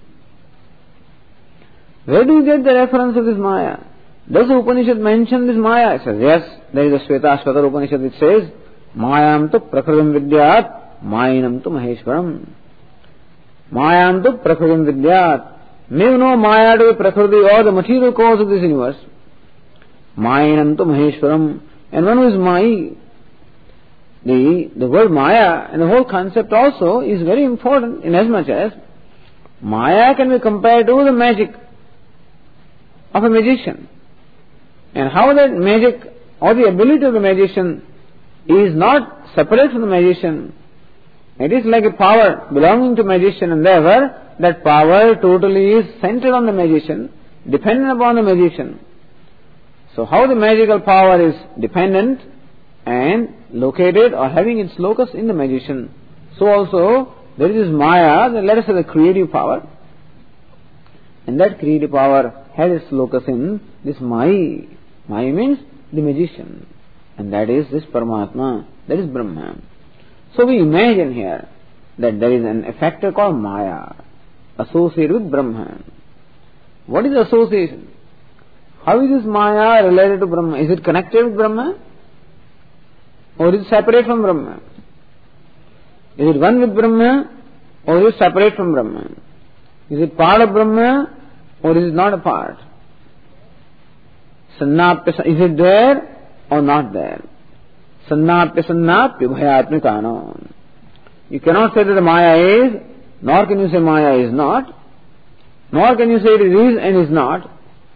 Where do you get the reference of this Maya? Does the Upanishad mention this Maya? It says, yes, there is a Shvetashvatara Upanishad which says, Mayam tu prakritam vidyat, Mayinam tu maheshwaram. Mayam tu prakritam vidyat. May know Maya to be Prakriti or the material cause of this universe. Mayinam tu maheshwaram. And one who is Mayi. The, the word Maya and the whole concept also is very important inasmuch as Maya can be compared to the magic of a magician. And how that magic or the ability of the magician is not separate from the magician. It is like a power belonging to magician, and therefore that power totally is centered on the magician, dependent upon the magician. So how the magical power is dependent and located or having its locus in the magician, so also there is this Maya, that let us say the creative power, and that creative power has its locus in this Mai. Mai means the magician, and that is this Paramatma, that is Brahma. So we imagine here that there is an, a factor called Maya associated with Brahma. What is the association? How is this Maya related to Brahma? Is it connected with Brahma? Or is it separate from Brahma? Is it one with Brahma? Or is it separate from Brahma? Is it part of Brahma? Or is it not a part? Sannapya, is it there or not there? Sannapya sannapya bhayatmikano. You cannot say that the Maya is, nor can you say Maya is not, nor can you say it is and is not.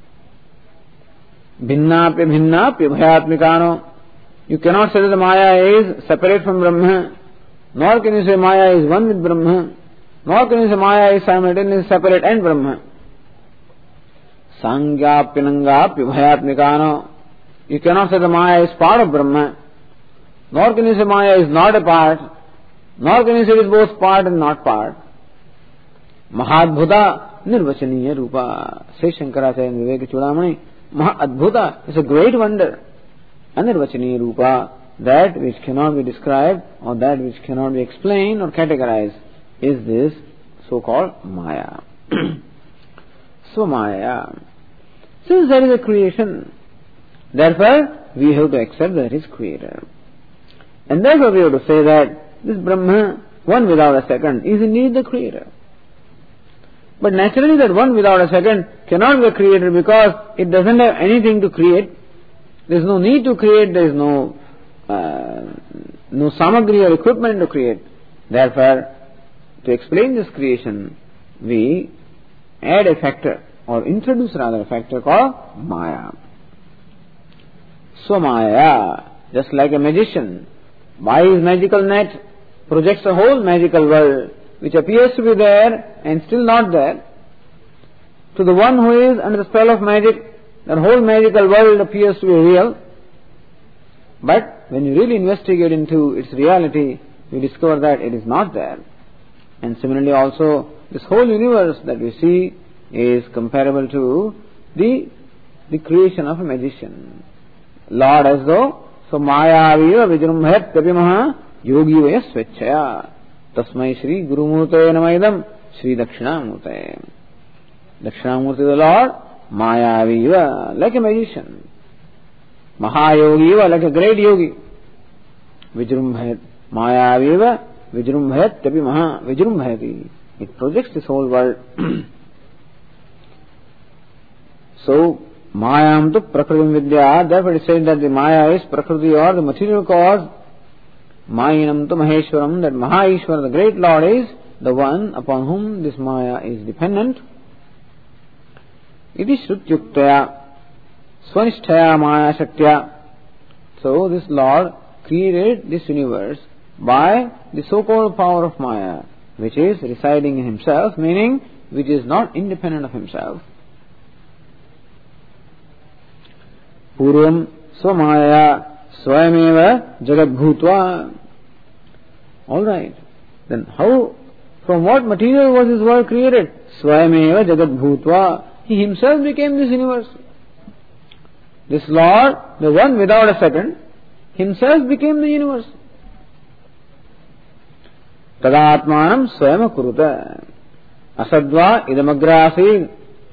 Bhinnapya bhinnapya bhayatmikano. You cannot say that the Maya is separate from Brahma, nor can you say Maya is one with Brahma, nor can you say Maya is simultaneously separate and Brahma. Sangyapya nangapya bhayatmikano. You cannot say the Maya is part of Brahma, nor can you say Maya is not a part, nor can you say it is both part and not part. Mahadbhuta nirvachaniya rupa. Say Shankaracharya in Viveka Chudamani, Mahadbhuta is a great wonder. Anirvachaniya rupa, that which cannot be described or that which cannot be explained or categorized, is this so-called Maya. So Maya. Since there is a creation, therefore we have to accept that it is creator. And therefore we have to say that this Brahma, one without a second, is indeed the creator. But naturally that one without a second cannot be a creator because it doesn't have anything to create. There is no need to create, there is no uh, no samagri or equipment to create. Therefore, to explain this creation, we add a factor or introduce rather a factor called Maya. So Maya, just like a magician, by his magical net projects a whole magical world which appears to be there and still not there. To the one who is under the spell of magic, that whole magical world appears to be real. But when you really investigate into its reality, you discover that it is not there. And similarly also, this whole universe that we see is comparable to the, the creation of a magician. Lord as though, so Maya viva vijrumbhat kapimaha yogi vaya swechaya tasmai Shri Guru Murtaye namaidam Shri Dakshinamurtaye. Dakshinamurti the Lord, Mayaviva, like a magician. Mahayogiva, like a great yogi. Vijrumbhayat. Mayaviva, Vijrumbhayat, Tapi Maha, Vijrumbhayati. It projects this whole world. So, Mayam tu Prakritim Vidya, therefore it said that the Maya is Prakriti or the material cause. Mayinam tu Maheshwaram, that Mahaishwar, the great Lord, is the one upon whom this Maya is dependent. Iti Shrutyuktaya, Swanisthaya Maya Shaktya. So this Lord created this universe by the so-called power of Maya, which is residing in himself, meaning which is not independent of himself. Purvam Swamaya Swayameva Jagat Bhutva. Alright. Then how, from what material was this world created? Swayameva Jagat Bhutva. He himself became this universe. This Lord, the one without a second, himself became the universe. Tadatmanam Swayama Kuruta. Asadva Idamagrasi.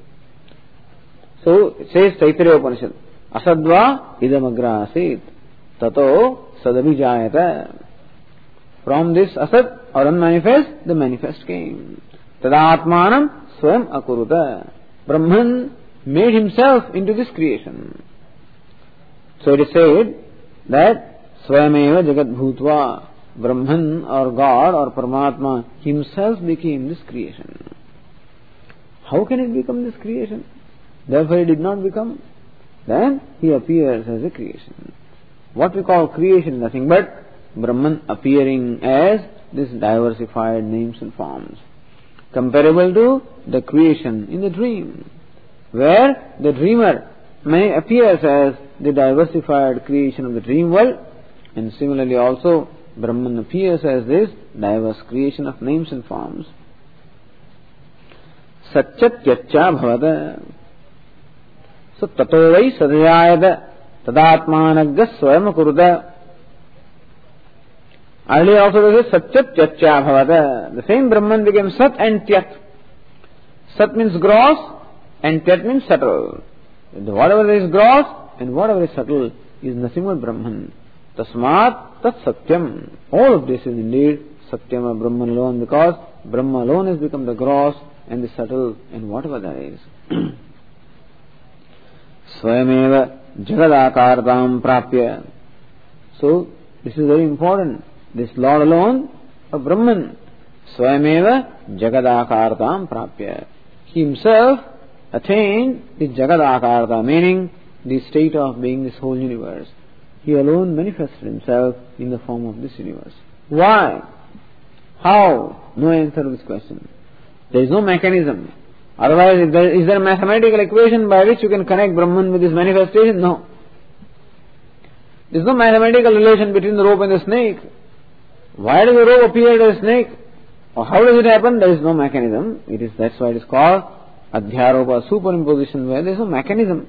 So it says Taittiriya Upanishad. Asadva idamagrasit tato sadabhijayata. From this asad or unmanifest, the manifest came. Tadatmanam swayam akuruta. Brahman made himself into this creation. So it is said that swayameva jagat bhutva. Brahman or God or Paramatma himself became this creation. How can it become this creation? Therefore it did not become. Then he appears as a creation. What we call creation, nothing but Brahman appearing as this diversified names and forms. Comparable to the creation in the dream, where the dreamer may appears as the diversified creation of the dream world, and similarly also Brahman appears as this diverse creation of names and forms. Satchat yaccha bhavada. So tato vai sadayayada tadatmanagga swayam kuruda. Earlier also there is satchat yaccha bhavada. The same Brahman became sat and tyat. Sat means gross and tyat means subtle. Whatever is gross and whatever is subtle is nothing but Brahman. Tasmat tat satyam. All of this is indeed satyam of Brahman alone, because Brahma alone has become the gross and the subtle and whatever that is. Swayameva jagadakartam prapya. So this is very important. This Lord alone, a Brahman, Swayameva jagadakartam prapya. He himself attained the jagadakarta, meaning the state of being this whole universe. He alone manifested himself in the form of this universe. Why? How? No answer to this question. There is no mechanism. Otherwise, is there, is there a mathematical equation by which you can connect Brahman with this manifestation? No. There is no mathematical relation between the rope and the snake. Why does the rope appear as a snake? Or how does it happen? There is no mechanism. It is, that's why it is called Adhyaropa, superimposition, where there is no mechanism.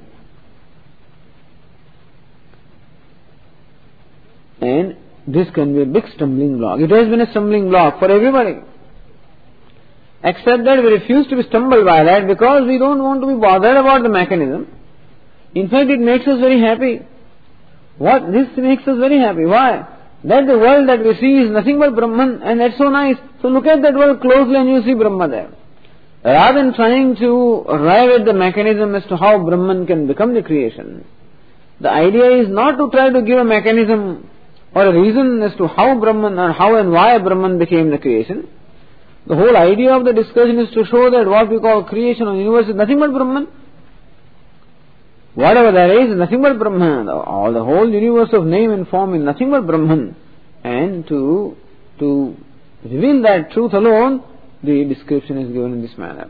And this can be a big stumbling block. It has been a stumbling block for everybody. Except that we refuse to be stumbled by that because we don't want to be bothered about the mechanism. In fact, it makes us very happy. What? This makes us very happy. Why? That the world that we see is nothing but Brahman, and that's so nice. So look at that world closely and you see Brahma there. Rather than trying to arrive at the mechanism as to how Brahman can become the creation, the idea is not to try to give a mechanism or a reason as to how Brahman or how and why Brahman became the creation. The whole idea of the discussion is to show that what we call creation or universe is nothing but Brahman. Whatever there is is nothing but Brahman. All the whole universe of name and form is nothing but Brahman. And to to reveal that truth alone, the description is given in this manner.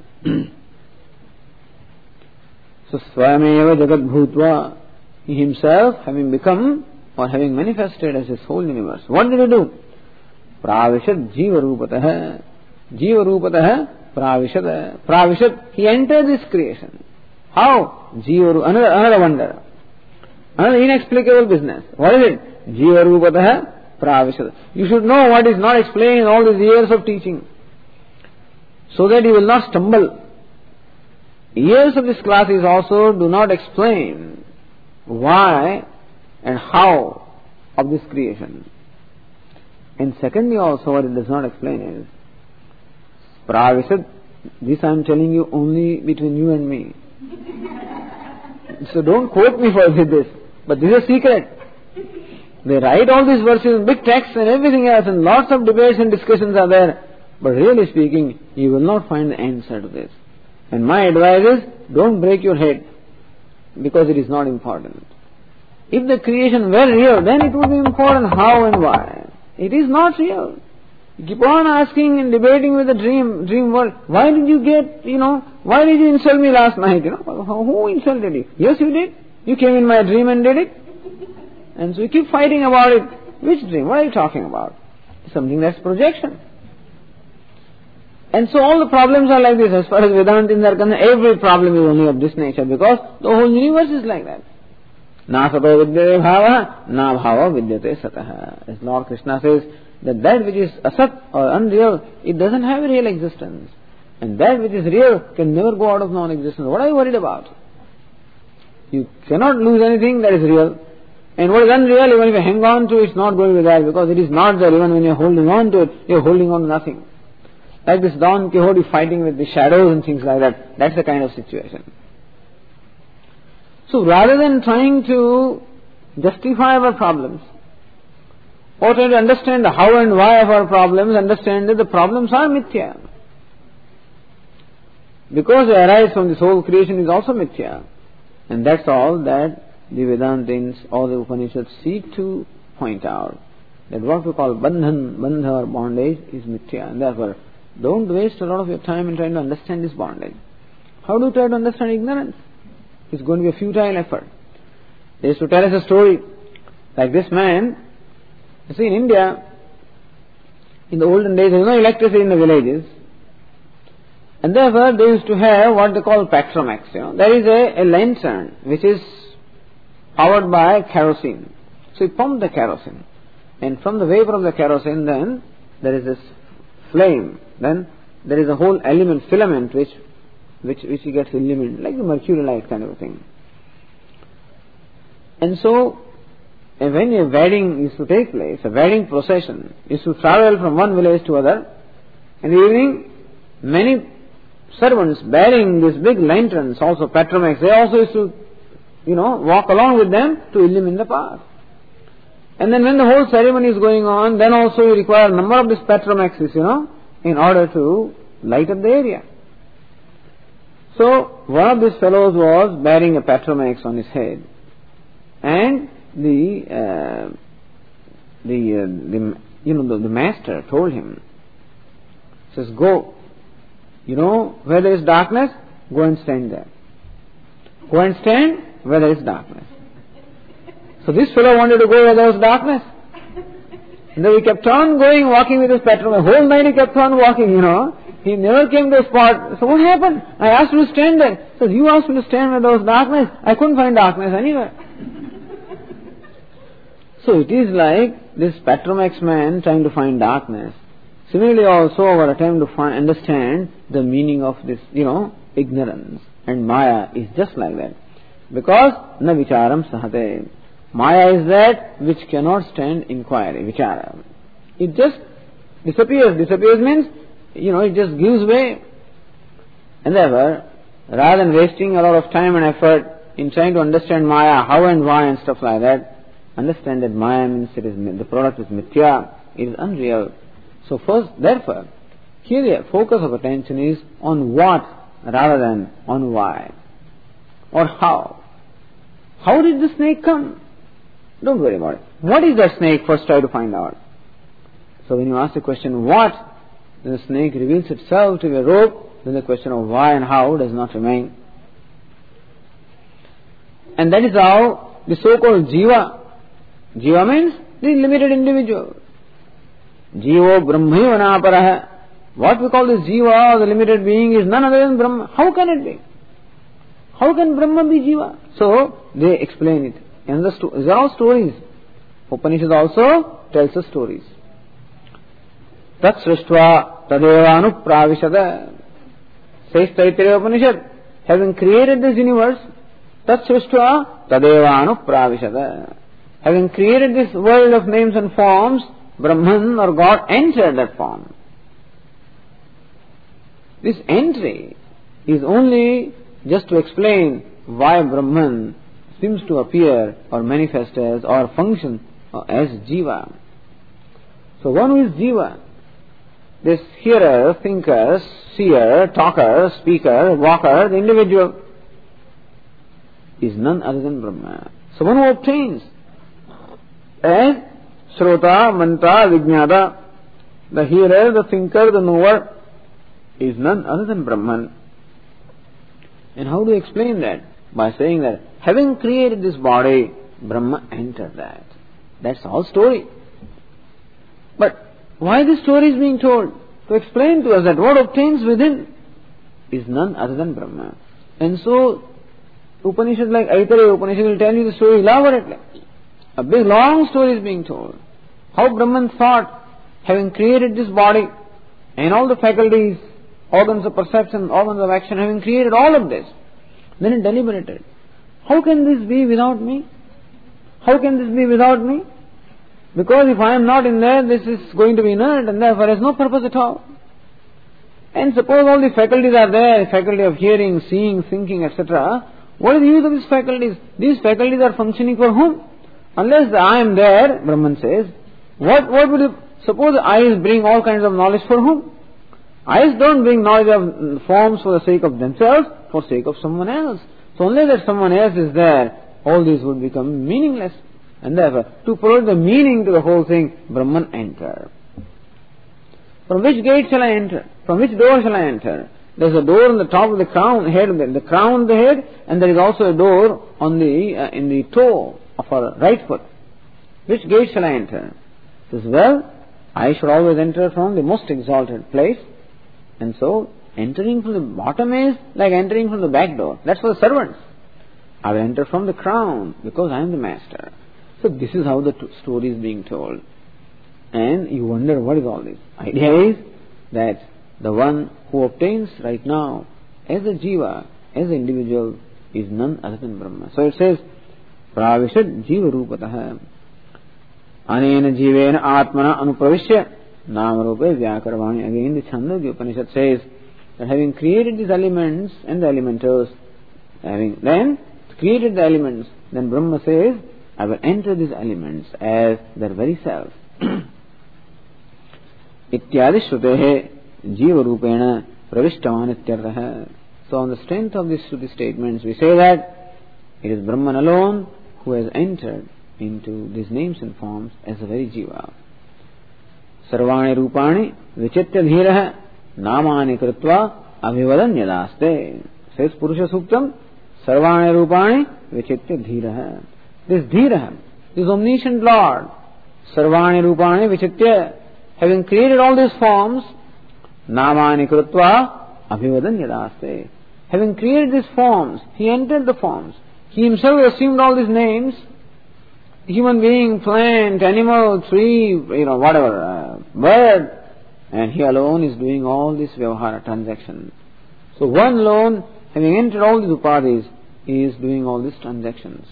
So Swayameva Jagat Bhutva, he himself having become or having manifested as his whole universe. What did he do? Pravishad Jiva Rupatah. Jiva Rupatah Pravishad. Pravishad, he entered this creation. How? Jiva, another, another wonder. Another inexplicable business. What is it? Jiva Rupatah Pravishad. You should know what is not explained in all these years of teaching, so that you will not stumble. years of these classes also do not explain why and how of this creation. And secondly also what it does not explain is, Pravisad, this I am telling you only between you and me. So don't quote me for this, but this is a secret. They write all these verses in big texts and everything else, and lots of debates and discussions are there. But really speaking, you will not find the answer to this. And my advice is, don't break your head, because it is not important. If the creation were real, then it would be important how and why. It is not real. You keep on asking and debating with the dream, dream world, why did you get, you know, why did you insult me last night, you know? Who insulted you? Yes, you did. You came in my dream and did it. And so you keep fighting about it. Which dream? What are you talking about? Something that's projection. And so all the problems are like this. As far as Vedantins are concerned, every problem is only of this nature, because the whole universe is like that. Na sato vidyate bhava, na bhava vidyate satah. As Lord Krishna says, that that which is asat or unreal, it doesn't have a real existence. And that which is real can never go out of non-existence. What are you worried about? You cannot lose anything that is real. And what is unreal, even if you hang on to it, it's not going to be there, because it is not there. Even when you're holding on to it, you're holding on to nothing. Like this Don Quixote fighting with the shadows and things like that. That's the kind of situation. So rather than trying to justify our problems, or trying to understand the how and why of our problems, understand that the problems are mithya. Because they arise from this whole creation is also mithya. And that's all that the Vedantins or the Upanishads seek to point out. That what we call bandhan, bandha or bondage is mithya. And therefore, don't waste a lot of your time in trying to understand this bondage. How do you try to understand ignorance? It's going to be a futile effort. They used to tell us a story. Like this man, you see in India, in the olden days there was no electricity in the villages. And therefore they used to have what they call Petromax. You know. There is a, a lantern which is powered by kerosene. So you pump the kerosene. And from the vapor of the kerosene then there is this flame. Then there is a whole element, filament which which which gets illuminated, like the mercury light kind of a thing. And so and when a wedding used to take place, a wedding procession used to travel from one village to other. In the evening, many servants bearing these big lanterns, also Petromax, they also used to, you know, walk along with them to illumine the path. And then when the whole ceremony is going on, then also you require a number of these Petromaxes, you know, in order to light up the area. So one of these fellows was bearing a Petromax on his head. And the uh, the, uh, the you know the, the master told him, says, go, you know where there is darkness, go and stand there. Go and stand where there is darkness. So this fellow wanted to go where there was darkness. And then he kept on going, walking with his Petromax. The whole night he kept on walking, you know. He never came to a spot. So what happened? I asked you to stand there. He says, you asked me to stand where there was darkness. I couldn't find darkness anywhere. So it is like this Petromax man trying to find darkness. Similarly also our attempt to find, understand the meaning of this, you know, ignorance. And Maya is just like that. Because na vicharam sahate. Maya is that which cannot stand inquiry, vichara. It just disappears. Disappears means, you know, it just gives way. And therefore, rather than wasting a lot of time and effort in trying to understand Maya, how and why and stuff like that, understand that Maya means it is, the product is mithya, it is unreal. So first, therefore, here the focus of attention is on what rather than on why or how. How did the snake come? Don't worry about it. What is that snake? First try to find out. So when you ask the question what, then the snake reveals itself to be a rope, then the question of why and how does not remain. And that is how the so-called jiva, jiva means the limited individual. Jivo brahmaiva naparaha. What we call this jiva or the limited being is none other than Brahma. How can it be? How can Brahma be jiva? So they explain it. And the sto- these are all stories. Upanishad also tells us stories. Tat srishtva tadeva anupravishada. Says Taittiriya Upanishad. having created this universe, tat srishta tadevanu pravishada. Having created this world of names and forms, Brahman or God entered that form. This entry is only just to explain why Brahman seems to appear or manifest as or function as Jiva. So one who is Jiva, this hearer, thinker, seer, talker, speaker, walker, the individual, is none other than Brahma. So one who obtains as Shrota, Manta, Vijnata, the hearer, the thinker, the knower, is none other than Brahman. And how do you explain that? By saying that having created this body, Brahma entered that. That's all story. But why this story is being told? To explain to us that what obtains within is none other than Brahma. And so, Upanishad like Aitareya Upanishad will tell you the story elaborately. A big long story is being told. How Brahman thought, having created this body and all the faculties, organs of perception, organs of action, having created all of this, then it deliberated. How can this be without me? How can this be without me? Because if I am not in there, this is going to be inert and therefore has no purpose at all. And suppose all the faculties are there, faculty of hearing, seeing, thinking, et cetera. What is the use of these faculties? These faculties are functioning for whom? Unless I am there, Brahman says, what, what would you, suppose the eyes bring all kinds of knowledge for whom? Eyes don't bring knowledge of forms for the sake of themselves, for the sake of someone else. So unless that someone else is there, all these would become meaningless. And therefore, to provide the meaning to the whole thing, Brahman entered. From which gate shall I enter? From which door shall I enter? There is a door on the top of the crown, head of the, the crown of the head, and there is also a door on the uh, in the toe of our right foot. Which gate shall I enter? Says, well, I should always enter from the most exalted place, and so entering from the bottom is like entering from the back door. That's for the servants. I will enter from the crown because I am the master. So this is how the t- story is being told. And you wonder what is all this. Idea is that the one who obtains right now as a jiva, as an individual, is none other than Brahma. So it says, Pravishad jiva rupatah anena jivena atmana anupravishya namarupe vyakarvani. Again the Chandogya Upanishad says that having created these elements and the elementals, having then created the elements, then Brahma says, I will enter these elements as their very self. Ityadi shrutehe jiva rupena pravishtavan ityartha. So on the strength of these Shruti statements, we say that it is Brahman alone who has entered into these names and forms as a very jiva. Sarvani rupani vichitya dhiraha namani kritva abhivadan yadaste. Says Purusha Suktam, Sarvani rupani vichitya dhiraha. This dhiraha, this omniscient Lord, Sarvani rupani vichitya, having created all these forms, namani kritva abhivadan yadaste. Having created these forms, he entered the forms. He himself assumed all these names, human being, plant, animal, tree, you know, whatever, uh, bird, and he alone is doing all this vyavahara transaction. So one alone, having entered all these upadhis, is doing all these transactions.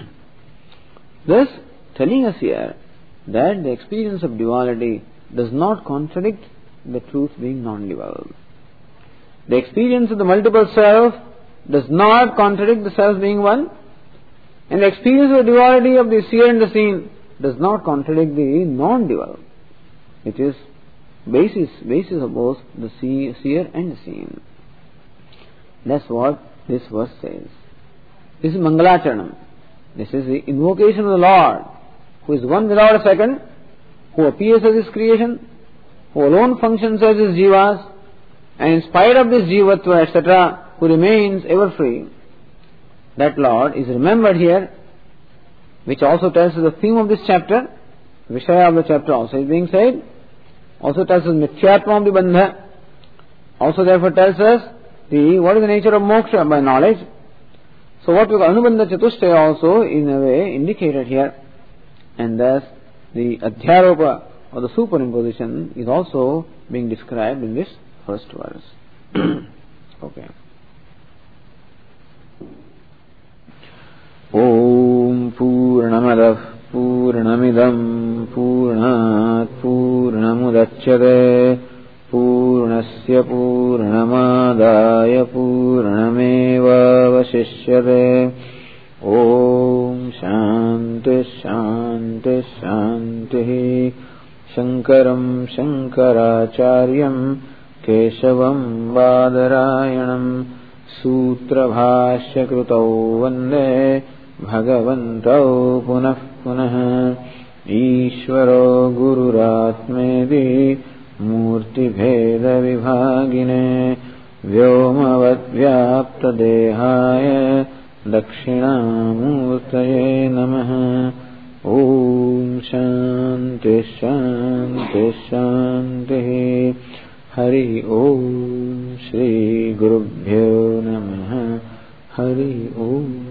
Thus, telling us here that the experience of duality does not contradict the truth being non-dual. The experience of the multiple self does not contradict the self being one, and the experience of the duality of the seer and the seen does not contradict the non-dual. It is basis basis of both the seer and the seen. That's what this verse says. This is Mangalacharanam. This is the invocation of the Lord, who is one without a second, who appears as His creation, who alone functions as His jivas, and in spite of this jivatva, et cetera, who remains ever free. That Lord is remembered here, which also tells us the theme of this chapter. Vishaya of the chapter also is being said. Also tells us mithyatma of the bandha. Also therefore tells us the what is the nature of moksha by knowledge. So what we call Anubandha Chatushtaya also in a way indicated here. And thus the Adhyaropa or the superimposition is also being described in this first verse. Okay. Om Purnamadah Purnamidam Purnat Purnamudachyate Purnasya Purnamadaya Purnameva Vasishyate. Om Shanti Shanti Shanti. Shankaram Shankaracharyam Keshavam Badarayanam Sutra Bhashya Krutau Vande Bhagavantau Punah Punah. Ishvaro Gururatmedi Murti Bheda Vibhagine Vyomavad Vyapta Dehaya Dakshinamurtaye Namaha. Om Shanti Shanti Shanti. Hari Om Shri Gurubhyo Namaha. Hari Om.